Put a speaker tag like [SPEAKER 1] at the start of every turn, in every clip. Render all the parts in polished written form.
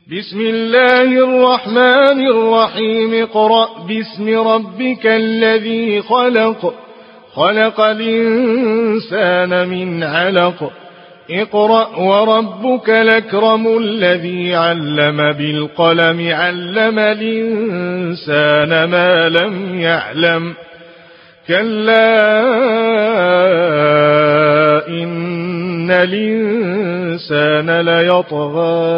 [SPEAKER 1] بسم الله الرحمن الرحيم اقرأ باسم ربك الذي خلق خلق الإنسان من علق اقرأ وربك الأكرم الذي علم بالقلم علم الإنسان ما لم يعلم كلا إن الإنسان ليطغى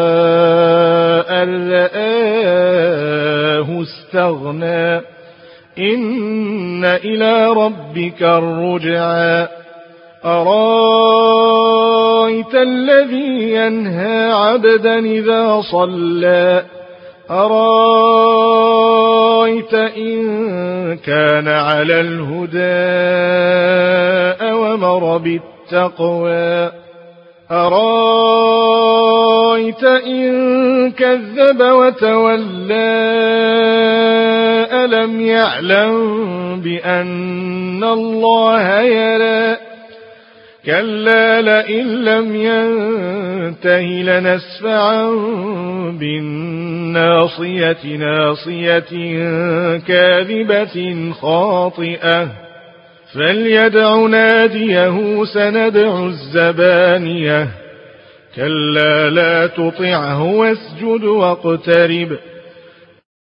[SPEAKER 1] أن رآه استغنى إن إلى ربك الرجعى أرايت الذي ينهى عبدا إذا صلى أرايت إن كان على الهدى أومر بالتقوى أرايت إن كذب وتولى ألم يعلم بأن الله يرى كلا لئن لم ينته لنسفعا بالناصية ناصية كاذبة خاطئة فليدع ناديه سندع الزبانية كلا لا تطعه واسجد واقترب